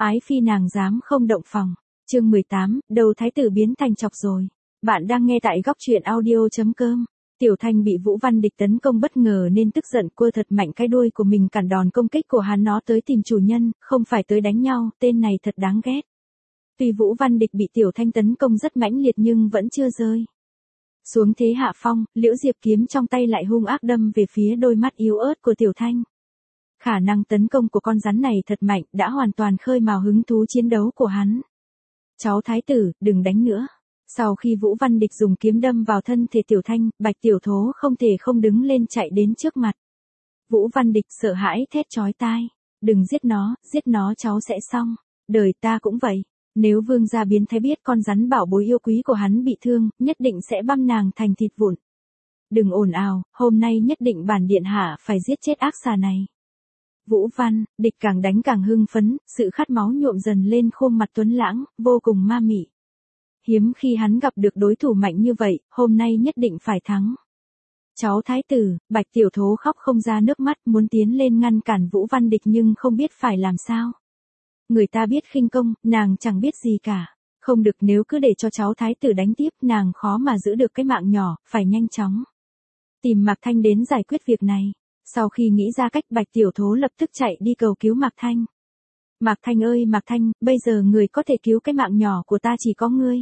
Ái phi nàng dám không động phòng. Chương 18, đầu thái tử biến thành chọc rồi. Bạn đang nghe tại góc truyện audio.com. Tiểu Thanh bị Vũ Văn Địch tấn công bất ngờ nên tức giận quơ thật mạnh cái đuôi của mình cản đòn công kích của hắn, nó tới tìm chủ nhân, không phải tới đánh nhau, tên này thật đáng ghét. Tuy Vũ Văn Địch bị Tiểu Thanh tấn công rất mãnh liệt nhưng vẫn chưa rơi xuống thế hạ phong, Liễu Diệp kiếm trong tay lại hung ác đâm về phía đôi mắt yếu ớt của Tiểu Thanh. Khả năng tấn công của con rắn này thật mạnh, đã hoàn toàn khơi mào hứng thú chiến đấu của hắn. Cháu thái tử, đừng đánh nữa. Sau khi Vũ Văn Địch dùng kiếm đâm vào thân thể Tiểu Thanh, Bạch Tiểu Thố không thể không đứng lên chạy đến trước mặt. Vũ Văn Địch sợ hãi thét chói tai. Đừng giết nó cháu sẽ xong. Đời ta cũng vậy. Nếu vương gia biến thái biết con rắn bảo bối yêu quý của hắn bị thương, nhất định sẽ băm nàng thành thịt vụn. Đừng ồn ào, hôm nay nhất định bản điện hạ phải giết chết ác xà này. Vũ Văn Địch càng đánh càng hưng phấn, sự khát máu nhuộm dần lên khuôn mặt tuấn lãng, vô cùng ma mị. Hiếm khi hắn gặp được đối thủ mạnh như vậy, hôm nay nhất định phải thắng. Cháu thái tử, Bạch Tiểu Thố khóc không ra nước mắt, muốn tiến lên ngăn cản Vũ Văn Địch nhưng không biết phải làm sao. Người ta biết khinh công, nàng chẳng biết gì cả. Không được, nếu cứ để cho cháu thái tử đánh tiếp, nàng khó mà giữ được cái mạng nhỏ, phải nhanh chóng tìm Mạc Thanh đến giải quyết việc này. Sau khi nghĩ ra cách, Bạch Tiểu Thố lập tức chạy đi cầu cứu Mạc Thanh. Mạc Thanh ơi Mạc Thanh, bây giờ người có thể cứu cái mạng nhỏ của ta chỉ có ngươi.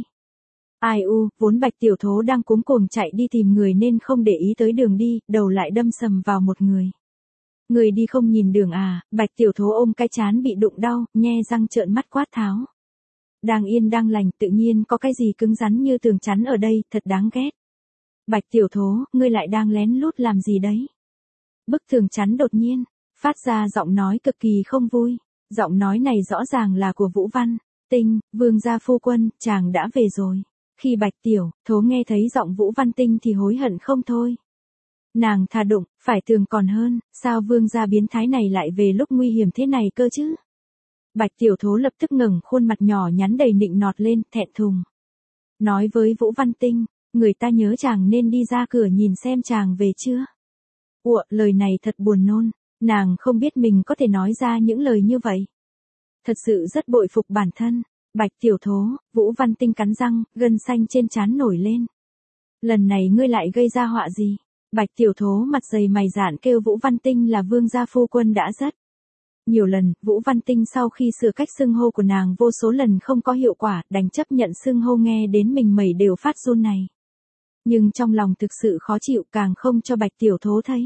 Ai u, vốn Bạch Tiểu Thố đang cuống cuồng chạy đi tìm người nên không để ý tới đường đi, đầu lại đâm sầm vào một người. Người đi không nhìn đường à? Bạch Tiểu Thố ôm cái trán bị đụng đau, nhe răng trợn mắt quát tháo. Đang yên đang lành, tự nhiên có cái gì cứng rắn như tường chắn ở đây, thật đáng ghét. Bạch Tiểu Thố, ngươi lại đang lén lút làm gì đấy? Bức tường chắn đột nhiên phát ra giọng nói cực kỳ không vui. Giọng nói này rõ ràng là của Vũ Văn Tinh, vương gia phu quân, chàng đã về rồi. Khi Bạch Tiểu Thố nghe thấy giọng Vũ Văn Tinh thì hối hận không thôi. Nàng thà đụng phải tường còn hơn, sao vương gia biến thái này lại về lúc nguy hiểm thế này cơ chứ? Bạch Tiểu Thố lập tức ngẩng khuôn mặt nhỏ nhắn đầy nịnh nọt lên, thẹn thùng. Nói với Vũ Văn Tinh, người ta nhớ chàng nên đi ra cửa nhìn xem chàng về chưa. Ủa, lời này thật buồn nôn, nàng không biết mình có thể nói ra những lời như vậy. Thật sự rất bội phục bản thân. Bạch Tiểu Thố, Vũ Văn Tinh cắn răng, gân xanh trên trán nổi lên. Lần này ngươi lại gây ra họa gì? Bạch Tiểu Thố mặt dày mày dạn kêu Vũ Văn Tinh là vương gia phu quân đã rất nhiều lần. Vũ Văn Tinh sau khi sửa cách xưng hô của nàng vô số lần không có hiệu quả, đành chấp nhận xưng hô nghe đến mình mẩy đều phát run này. Nhưng trong lòng thực sự khó chịu, càng không cho Bạch Tiểu Thố thấy.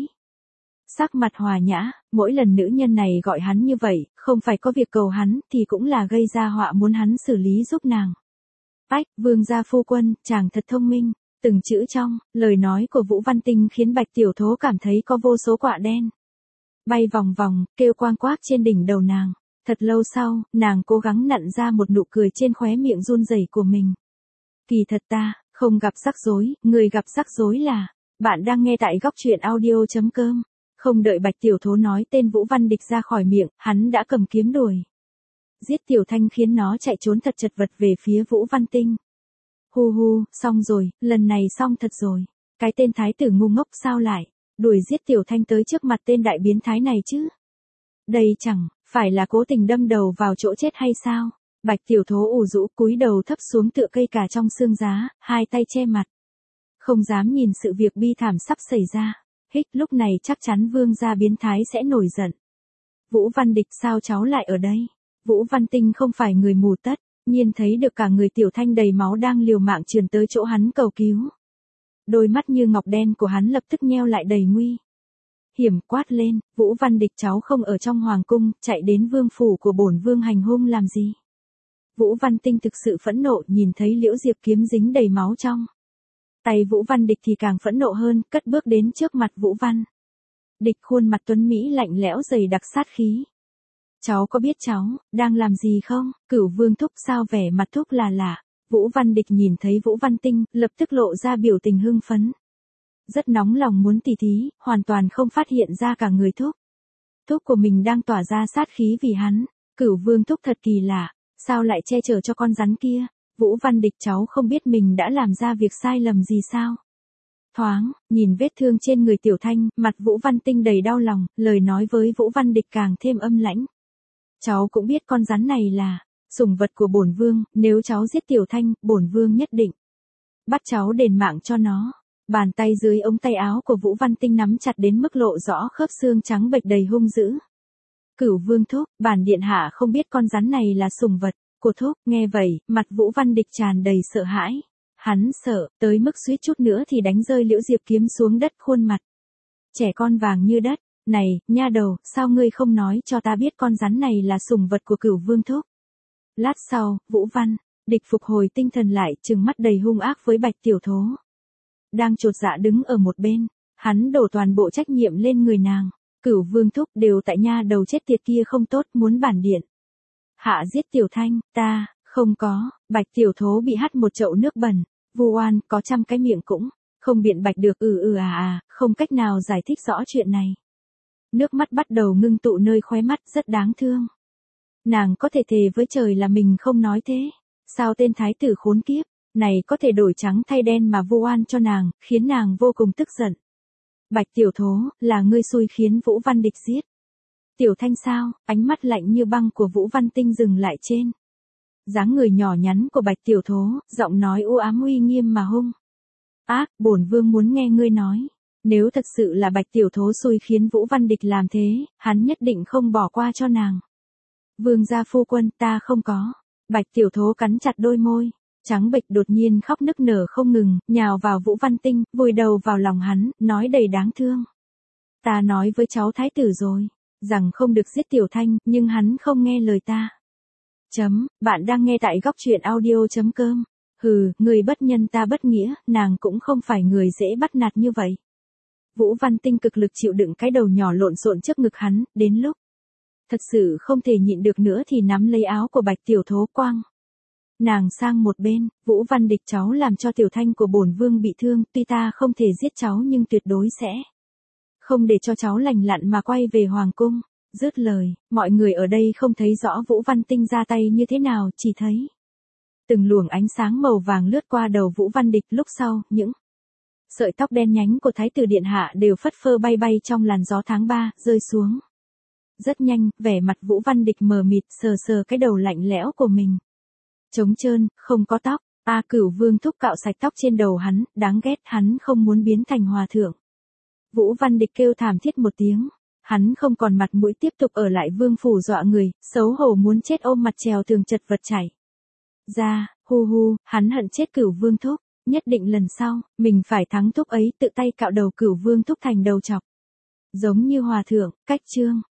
Sắc mặt hòa nhã, mỗi lần nữ nhân này gọi hắn như vậy, không phải có việc cầu hắn, thì cũng là gây ra họa muốn hắn xử lý giúp nàng. Ách, vương gia phu quân, chàng thật thông minh. Từng chữ trong lời nói của Vũ Văn Tinh khiến Bạch Tiểu Thố cảm thấy có vô số quạ đen bay vòng vòng, kêu quang quác trên đỉnh đầu nàng. Thật lâu sau, nàng cố gắng nặn ra một nụ cười trên khóe miệng run rẩy của mình. Kỳ thật ta không gặp rắc rối, người gặp rắc rối là. Bạn đang nghe tại góc truyện audio.com. Không đợi Bạch Tiểu Thố nói tên Vũ Văn Địch ra khỏi miệng, hắn đã cầm kiếm đuổi giết Tiểu Thanh, khiến nó chạy trốn thật chật vật về phía Vũ Văn Tinh. Hu hu, xong rồi, lần này xong thật rồi. Cái tên thái tử ngu ngốc sao lại đuổi giết Tiểu Thanh tới trước mặt tên đại biến thái này chứ? Đây chẳng phải là cố tình đâm đầu vào chỗ chết hay sao? Bạch Tiểu Thố ủ rũ cúi đầu thấp xuống tựa cây cà trong xương giá, hai tay che mặt. Không dám nhìn sự việc bi thảm sắp xảy ra. Hích, lúc này chắc chắn vương gia biến thái sẽ nổi giận. Vũ Văn Địch, sao cháu lại ở đây? Vũ Văn Tinh không phải người mù tất nhiên thấy được cả người Tiểu Thanh đầy máu đang liều mạng trườn tới chỗ hắn cầu cứu. Đôi mắt như ngọc đen của hắn lập tức nheo lại đầy nguy hiểm, quát lên, Vũ Văn Địch, cháu không ở trong hoàng cung, chạy đến vương phủ của bổn vương hành hung làm gì? Vũ Văn Tinh thực sự phẫn nộ, nhìn thấy Liễu Diệp kiếm dính đầy máu trong tay Vũ Văn Địch thì càng phẫn nộ hơn, cất bước đến trước mặt Vũ Văn Địch, khuôn mặt tuấn mỹ lạnh lẽo dày đặc sát khí. Cháu có biết cháu đang làm gì không? Cửu vương thúc, sao vẻ mặt thúc là lạ? Vũ Văn Địch nhìn thấy Vũ Văn Tinh, lập tức lộ ra biểu tình hưng phấn. Rất nóng lòng muốn tỉ thí, hoàn toàn không phát hiện ra cả người thúc. Thúc của mình đang tỏa ra sát khí vì hắn. Cửu vương thúc thật kỳ lạ, sao lại che chở cho con rắn kia? Vũ Văn Địch, cháu không biết mình đã làm ra việc sai lầm gì sao? Thoáng, nhìn vết thương trên người Tiểu Thanh, mặt Vũ Văn Tinh đầy đau lòng, lời nói với Vũ Văn Địch càng thêm âm lãnh. Cháu cũng biết con rắn này là sủng vật của bổn vương, nếu cháu giết Tiểu Thanh, bổn vương nhất định bắt cháu đền mạng cho nó. Bàn tay dưới ống tay áo của Vũ Văn Tinh nắm chặt đến mức lộ rõ khớp xương trắng bệch đầy hung dữ. Cửu Vương thúc, bản điện hạ không biết con rắn này là sủng vật của thúc. Nghe vậy, mặt Vũ Văn Địch tràn đầy sợ hãi. Hắn sợ, tới mức suýt chút nữa thì đánh rơi Liễu Diệp kiếm xuống đất khuôn mặt. Trẻ con vàng như đất, này, nha đầu, sao ngươi không nói cho ta biết con rắn này là sủng vật của Cửu Vương thúc? Lát sau, Vũ Văn Địch phục hồi tinh thần lại, trừng mắt đầy hung ác với Bạch Tiểu Thố. Đang chột dạ đứng ở một bên, hắn đổ toàn bộ trách nhiệm lên người nàng. Cửu Vương thúc, đều tại nha đầu chết tiệt kia không tốt, muốn bản điện hạ giết Tiểu Thanh. Ta không có. Bạch Tiểu Thố bị hắt một chậu nước bẩn, vu oan, có trăm cái miệng cũng không biện bạch được. Không cách nào giải thích rõ chuyện này. Nước mắt bắt đầu ngưng tụ nơi khóe mắt, rất đáng thương. Nàng có thể thề với trời là mình không nói thế. Sao tên thái tử khốn kiếp này có thể đổi trắng thay đen mà vu oan cho nàng, khiến nàng vô cùng tức giận. Bạch Tiểu Thố, là ngươi xui khiến Vũ Văn Địch giết Tiểu Thanh sao? Ánh mắt lạnh như băng của Vũ Văn Tinh dừng lại trên dáng người nhỏ nhắn của Bạch Tiểu Thố, giọng nói u ám uy nghiêm mà hung ác. Bổn vương muốn nghe ngươi nói. Nếu thật sự là Bạch Tiểu Thố xui khiến Vũ Văn Địch làm thế, hắn nhất định không bỏ qua cho nàng. Vương gia phu quân, ta không có. Bạch Tiểu Thố cắn chặt đôi môi, trắng bệch, đột nhiên khóc nức nở không ngừng, nhào vào Vũ Văn Tinh, vùi đầu vào lòng hắn, nói đầy đáng thương. Ta nói với cháu thái tử rồi, rằng không được giết Tiểu Thanh, nhưng hắn không nghe lời ta. Bạn đang nghe tại góc truyện audio.com. Hừ, người bất nhân ta bất nghĩa, nàng cũng không phải người dễ bắt nạt như vậy. Vũ Văn Tinh cực lực chịu đựng cái đầu nhỏ lộn xộn trước ngực hắn, đến lúc thật sự không thể nhịn được nữa thì nắm lấy áo của Bạch Tiểu Thố quăng nàng sang một bên. Vũ Văn Địch, cháu làm cho Tiểu Thanh của bổn vương bị thương, tuy ta không thể giết cháu nhưng tuyệt đối sẽ không để cho cháu lành lặn mà quay về hoàng cung. Dứt lời, mọi người ở đây không thấy rõ Vũ Văn Tinh ra tay như thế nào, chỉ thấy từng luồng ánh sáng màu vàng lướt qua đầu Vũ Văn Địch, lúc sau, những sợi tóc đen nhánh của Thái tử điện hạ đều phất phơ bay bay trong làn gió tháng 3, rơi xuống. Rất nhanh, vẻ mặt Vũ Văn Địch mờ mịt, sờ sờ cái đầu lạnh lẽo của mình. Trống trơn, không có tóc. Cửu Vương thúc cạo sạch tóc trên đầu hắn, đáng ghét, hắn không muốn biến thành hòa thượng. Vũ Văn Địch kêu thảm thiết một tiếng. Hắn không còn mặt mũi tiếp tục ở lại vương phủ dọa người, xấu hổ muốn chết, ôm mặt trèo tường chật vật chảy ra. Hắn hận chết Cửu Vương thúc. Nhất định lần sau, mình phải thắng thúc ấy, tự tay cạo đầu Cửu Vương thúc thành đầu chọc. Giống như hòa thượng. Cách chương